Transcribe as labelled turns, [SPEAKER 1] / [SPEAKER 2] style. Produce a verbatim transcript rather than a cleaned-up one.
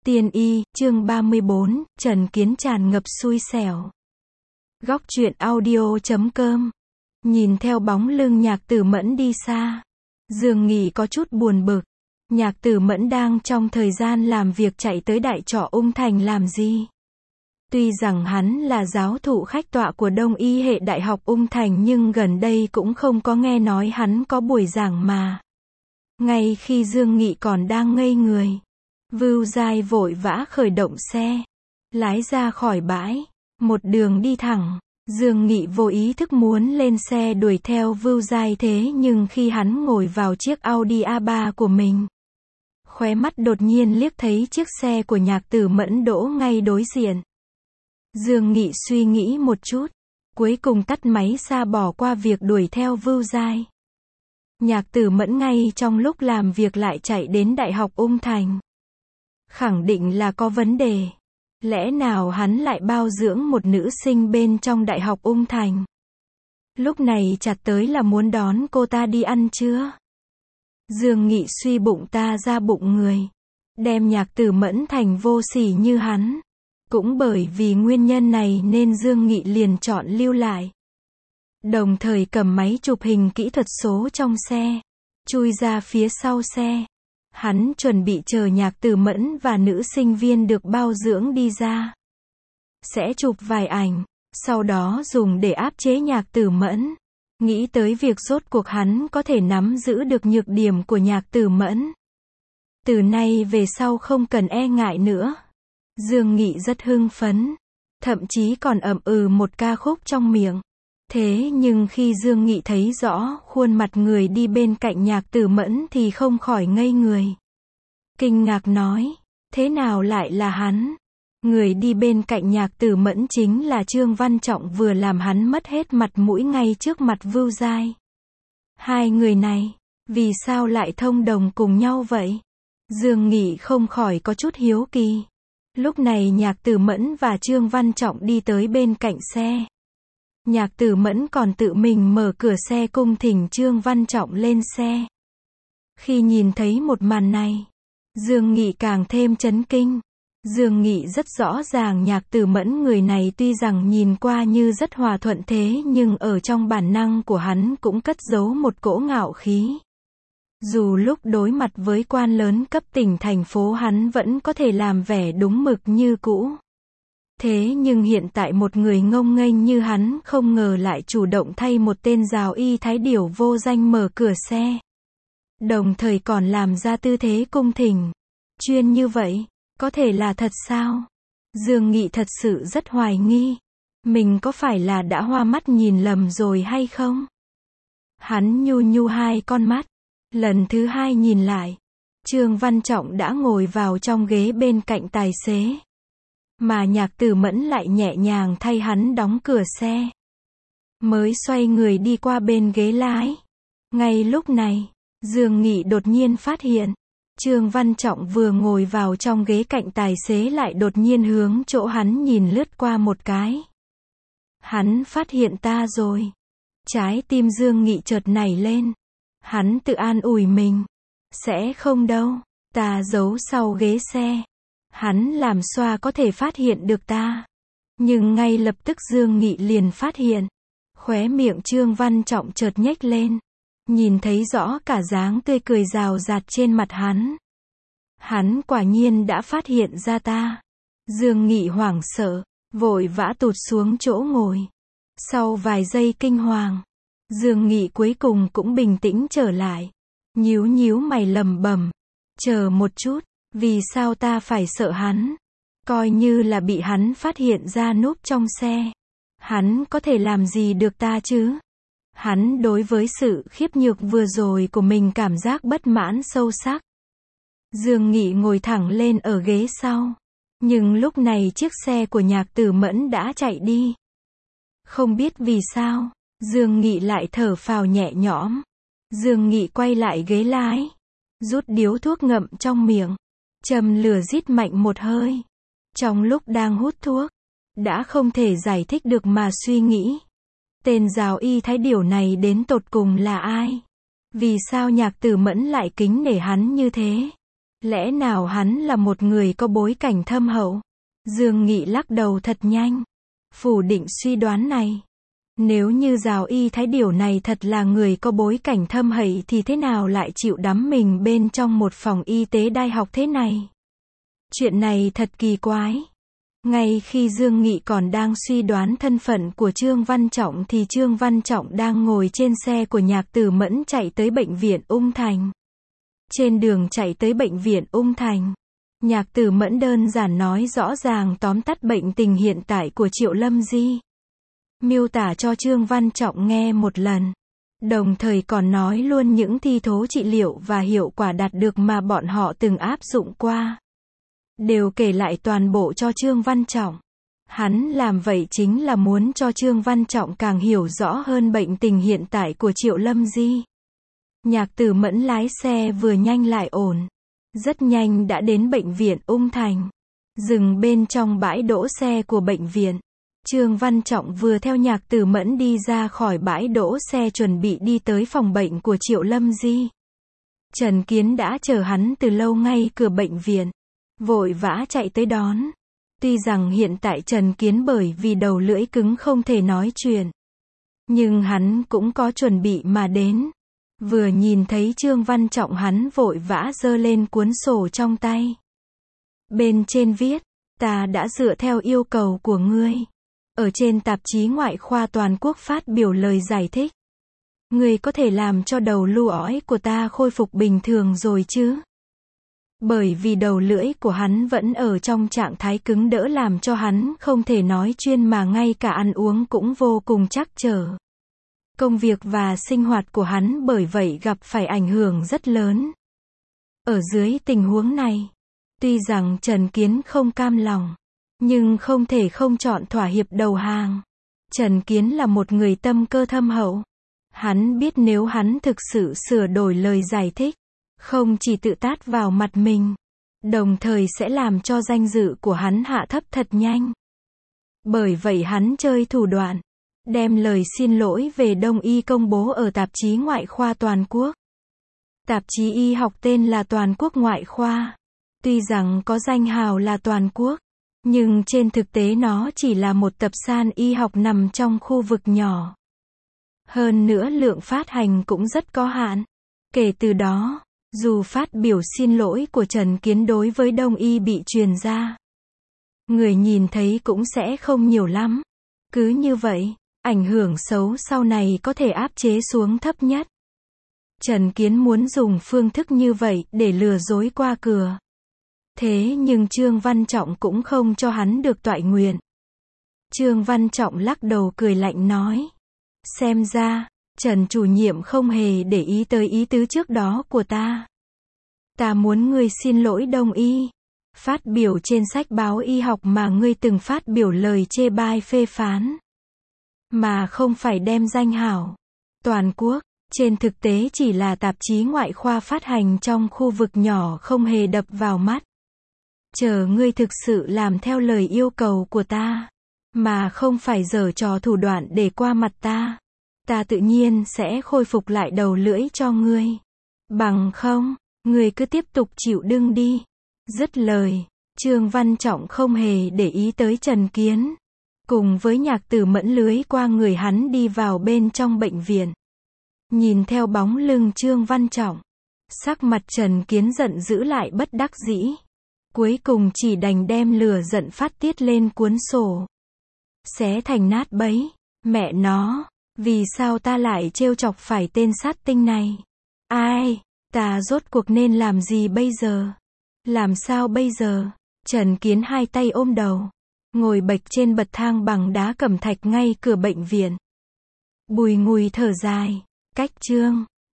[SPEAKER 1] Tiên y, chương ba mươi bốn, Trần Kiến tràn ngập xui xẻo. Góc truyện audio chấm com. Nhìn theo bóng lưng Nhạc Tử Mẫn đi xa, Dương Nghị có chút buồn bực. Nhạc Tử Mẫn đang trong thời gian làm việc chạy tới đại trọ Ung Thành làm gì? Tuy rằng hắn là giáo thụ khách tọa của Đông Y hệ Đại học Ung Thành nhưng gần đây cũng không có nghe nói hắn có buổi giảng mà. Ngay khi Dương Nghị còn đang ngây người, Vưu Giai vội vã khởi động xe, lái ra khỏi bãi, một đường đi thẳng. Dương Nghị vô ý thức muốn lên xe đuổi theo Vưu Giai, thế nhưng khi hắn ngồi vào chiếc Audi a ba của mình, khóe mắt đột nhiên liếc thấy chiếc xe của Nhạc Tử Mẫn đỗ ngay đối diện. Dương Nghị suy nghĩ một chút, cuối cùng tắt máy xa bỏ qua việc đuổi theo Vưu Giai. Nhạc Tử Mẫn ngay trong lúc làm việc lại chạy đến Đại học Ung Thành. Khẳng định là có vấn đề. Lẽ nào hắn lại bao dưỡng một nữ sinh bên trong Đại học Ung Thành? Lúc này chặt tới là muốn đón cô ta đi ăn trưa. Dương Nghị suy bụng ta ra bụng người, đem Nhạc Tử Mẫn thành vô sỉ như hắn. Cũng bởi vì nguyên nhân này nên Dương Nghị liền chọn lưu lại. Đồng thời cầm máy chụp hình kỹ thuật số trong xe, chui ra phía sau xe. Hắn chuẩn bị chờ Nhạc Tử Mẫn và nữ sinh viên được bao dưỡng đi ra, sẽ chụp vài ảnh, sau đó dùng để áp chế Nhạc Tử Mẫn. Nghĩ tới việc rốt cuộc hắn có thể nắm giữ được nhược điểm của Nhạc Tử Mẫn. Từ nay về sau không cần e ngại nữa. Dương Nghị rất hưng phấn, thậm chí còn ậm ừ một ca khúc trong miệng. Thế nhưng khi Dương Nghị thấy rõ khuôn mặt người đi bên cạnh Nhạc Tử Mẫn thì không khỏi ngây người. Kinh ngạc nói, thế nào lại là hắn? Người đi bên cạnh Nhạc Tử Mẫn chính là Trương Văn Trọng vừa làm hắn mất hết mặt mũi ngay trước mặt Vưu Giai. Hai người này, vì sao lại thông đồng cùng nhau vậy? Dương Nghị không khỏi có chút hiếu kỳ. Lúc này Nhạc Tử Mẫn và Trương Văn Trọng đi tới bên cạnh xe. Nhạc Tử Mẫn còn tự mình mở cửa xe cung thỉnh Trương Văn Trọng lên xe. Khi nhìn thấy một màn này, Dương Nghị càng thêm chấn kinh. Dương Nghị rất rõ ràng Nhạc Tử Mẫn người này tuy rằng nhìn qua như rất hòa thuận thế nhưng ở trong bản năng của hắn cũng cất giấu một cỗ ngạo khí. Dù lúc đối mặt với quan lớn cấp tỉnh thành phố hắn vẫn có thể làm vẻ đúng mực như cũ. Thế nhưng hiện tại một người ngông nghênh như hắn không ngờ lại chủ động thay một tên giáo y thái điểu vô danh mở cửa xe. Đồng thời còn làm ra tư thế cung thỉnh. Chuyên như vậy, có thể là thật sao? Dương Nghị thật sự rất hoài nghi. Mình có phải là đã hoa mắt nhìn lầm rồi hay không? Hắn nhu nhu hai con mắt. Lần thứ hai nhìn lại, Trương Văn Trọng đã ngồi vào trong ghế bên cạnh tài xế. Mà Nhạc Tử Mẫn lại nhẹ nhàng thay hắn đóng cửa xe. Mới xoay người đi qua bên ghế lái. Ngay lúc này, Dương Nghị đột nhiên phát hiện, Trương Văn Trọng vừa ngồi vào trong ghế cạnh tài xế lại đột nhiên hướng chỗ hắn nhìn lướt qua một cái. Hắn phát hiện ta rồi. Trái tim Dương Nghị chợt nảy lên. Hắn tự an ủi mình. Sẽ không đâu, ta giấu sau ghế xe. Hắn làm xoa có thể phát hiện được ta. Nhưng ngay lập tức Dương Nghị liền phát hiện. Khóe miệng Trương Văn Trọng chợt nhếch lên. Nhìn thấy rõ cả dáng tươi cười rào rạt trên mặt hắn. Hắn quả nhiên đã phát hiện ra ta. Dương Nghị hoảng sợ, vội vã tụt xuống chỗ ngồi. Sau vài giây kinh hoàng, Dương Nghị cuối cùng cũng bình tĩnh trở lại. Nhíu nhíu mày lẩm bẩm, chờ một chút, vì sao ta phải sợ hắn? Coi như là bị hắn phát hiện ra núp trong xe, hắn có thể làm gì được ta chứ? Hắn đối với sự khiếp nhược vừa rồi của mình cảm giác bất mãn sâu sắc. Dương Nghị ngồi thẳng lên ở ghế sau. Nhưng lúc này chiếc xe của Nhạc Tử Mẫn đã chạy đi. Không biết vì sao, Dương Nghị lại thở phào nhẹ nhõm. Dương Nghị quay lại ghế lái, rút điếu thuốc ngậm trong miệng, châm lửa rít mạnh một hơi. Trong lúc đang hút thuốc, đã không thể giải thích được mà suy nghĩ. Tên giáo y thái điểu này đến tột cùng là ai? Vì sao Nhạc Tử Mẫn lại kính nể hắn như thế? Lẽ nào hắn là một người có bối cảnh thâm hậu? Dương Nghị lắc đầu thật nhanh, phủ định suy đoán này. Nếu như Giào Y Thái Điểu này thật là người có bối cảnh thâm hậu thì thế nào lại chịu đắm mình bên trong một phòng y tế đại học thế này? Chuyện này thật kỳ quái. Ngay khi Dương Nghị còn đang suy đoán thân phận của Trương Văn Trọng thì Trương Văn Trọng đang ngồi trên xe của Nhạc Tử Mẫn chạy tới bệnh viện Ung Thành. Trên đường chạy tới bệnh viện Ung Thành, Nhạc Tử Mẫn đơn giản nói rõ ràng tóm tắt bệnh tình hiện tại của Triệu Lâm Di. Miêu tả cho Trương Văn Trọng nghe một lần. Đồng thời còn nói luôn những thi thố trị liệu và hiệu quả đạt được mà bọn họ từng áp dụng qua. Đều kể lại toàn bộ cho Trương Văn Trọng. Hắn làm vậy chính là muốn cho Trương Văn Trọng càng hiểu rõ hơn bệnh tình hiện tại của Triệu Lâm Di. Nhạc Tử Mẫn lái xe vừa nhanh lại ổn. Rất nhanh đã đến bệnh viện Ung Thành. Dừng bên trong bãi đỗ xe của bệnh viện. Trương Văn Trọng vừa theo Nhạc Tử Mẫn đi ra khỏi bãi đỗ xe chuẩn bị đi tới phòng bệnh của Triệu Lâm Di. Trần Kiến đã chờ hắn từ lâu ngay cửa bệnh viện. Vội vã chạy tới đón. Tuy rằng hiện tại Trần Kiến bởi vì đầu lưỡi cứng không thể nói chuyện. Nhưng hắn cũng có chuẩn bị mà đến. Vừa nhìn thấy Trương Văn Trọng hắn vội vã giơ lên cuốn sổ trong tay. Bên trên viết, ta đã dựa theo yêu cầu của ngươi. Ở trên tạp chí ngoại khoa toàn quốc phát biểu lời giải thích. Ngươi có thể làm cho đầu lưu ói của ta khôi phục bình thường rồi chứ? Bởi vì đầu lưỡi của hắn vẫn ở trong trạng thái cứng đỡ làm cho hắn không thể nói chuyên mà ngay cả ăn uống cũng vô cùng trắc trở. Công việc và sinh hoạt của hắn bởi vậy gặp phải ảnh hưởng rất lớn. Ở dưới tình huống này, tuy rằng Trần Kiến không cam lòng, nhưng không thể không chọn thỏa hiệp đầu hàng. Trần Kiến là một người tâm cơ thâm hậu. Hắn biết nếu hắn thực sự sửa đổi lời giải thích, không chỉ tự tát vào mặt mình, đồng thời sẽ làm cho danh dự của hắn hạ thấp thật nhanh. Bởi vậy hắn chơi thủ đoạn, đem lời xin lỗi về Đông y công bố ở tạp chí ngoại khoa toàn quốc. Tạp chí y học tên là Toàn quốc Ngoại khoa. Tuy rằng có danh hào là toàn quốc, nhưng trên thực tế nó chỉ là một tập san y học nằm trong khu vực nhỏ. Hơn nữa lượng phát hành cũng rất có hạn. Kể từ đó, dù phát biểu xin lỗi của Trần Kiến đối với Đông y bị truyền ra, người nhìn thấy cũng sẽ không nhiều lắm. Cứ như vậy, ảnh hưởng xấu sau này có thể áp chế xuống thấp nhất. Trần Kiến muốn dùng phương thức như vậy để lừa dối qua cửa. Thế nhưng Trương Văn Trọng cũng không cho hắn được toại nguyện. Trương Văn Trọng lắc đầu cười lạnh nói. Xem ra, Trần chủ nhiệm không hề để ý tới ý tứ trước đó của ta. Ta muốn ngươi xin lỗi Đông y. Phát biểu trên sách báo y học mà ngươi từng phát biểu lời chê bai phê phán. Mà không phải đem danh hảo. Toàn quốc, trên thực tế chỉ là tạp chí ngoại khoa phát hành trong khu vực nhỏ không hề đập vào mắt. Chờ ngươi thực sự làm theo lời yêu cầu của ta, mà không phải giở trò thủ đoạn để qua mặt ta, ta tự nhiên sẽ khôi phục lại đầu lưỡi cho ngươi. Bằng không, ngươi cứ tiếp tục chịu đựng đi. Dứt lời, Trương Văn Trọng không hề để ý tới Trần Kiến. Cùng với Nhạc Tử Mẫn lưới qua người hắn đi vào bên trong bệnh viện. Nhìn theo bóng lưng Trương Văn Trọng, sắc mặt Trần Kiến giận dữ lại bất đắc dĩ. Cuối cùng chỉ đành đem lửa giận phát tiết lên cuốn sổ. Xé thành nát bấy. Mẹ nó, vì sao ta lại trêu chọc phải tên sát tinh này? Ai, ta rốt cuộc nên làm gì bây giờ? Làm sao bây giờ? Trần Kiến hai tay ôm đầu, ngồi bệch trên bậc thang bằng đá cẩm thạch ngay cửa bệnh viện. Bùi ngùi thở dài, cách Trương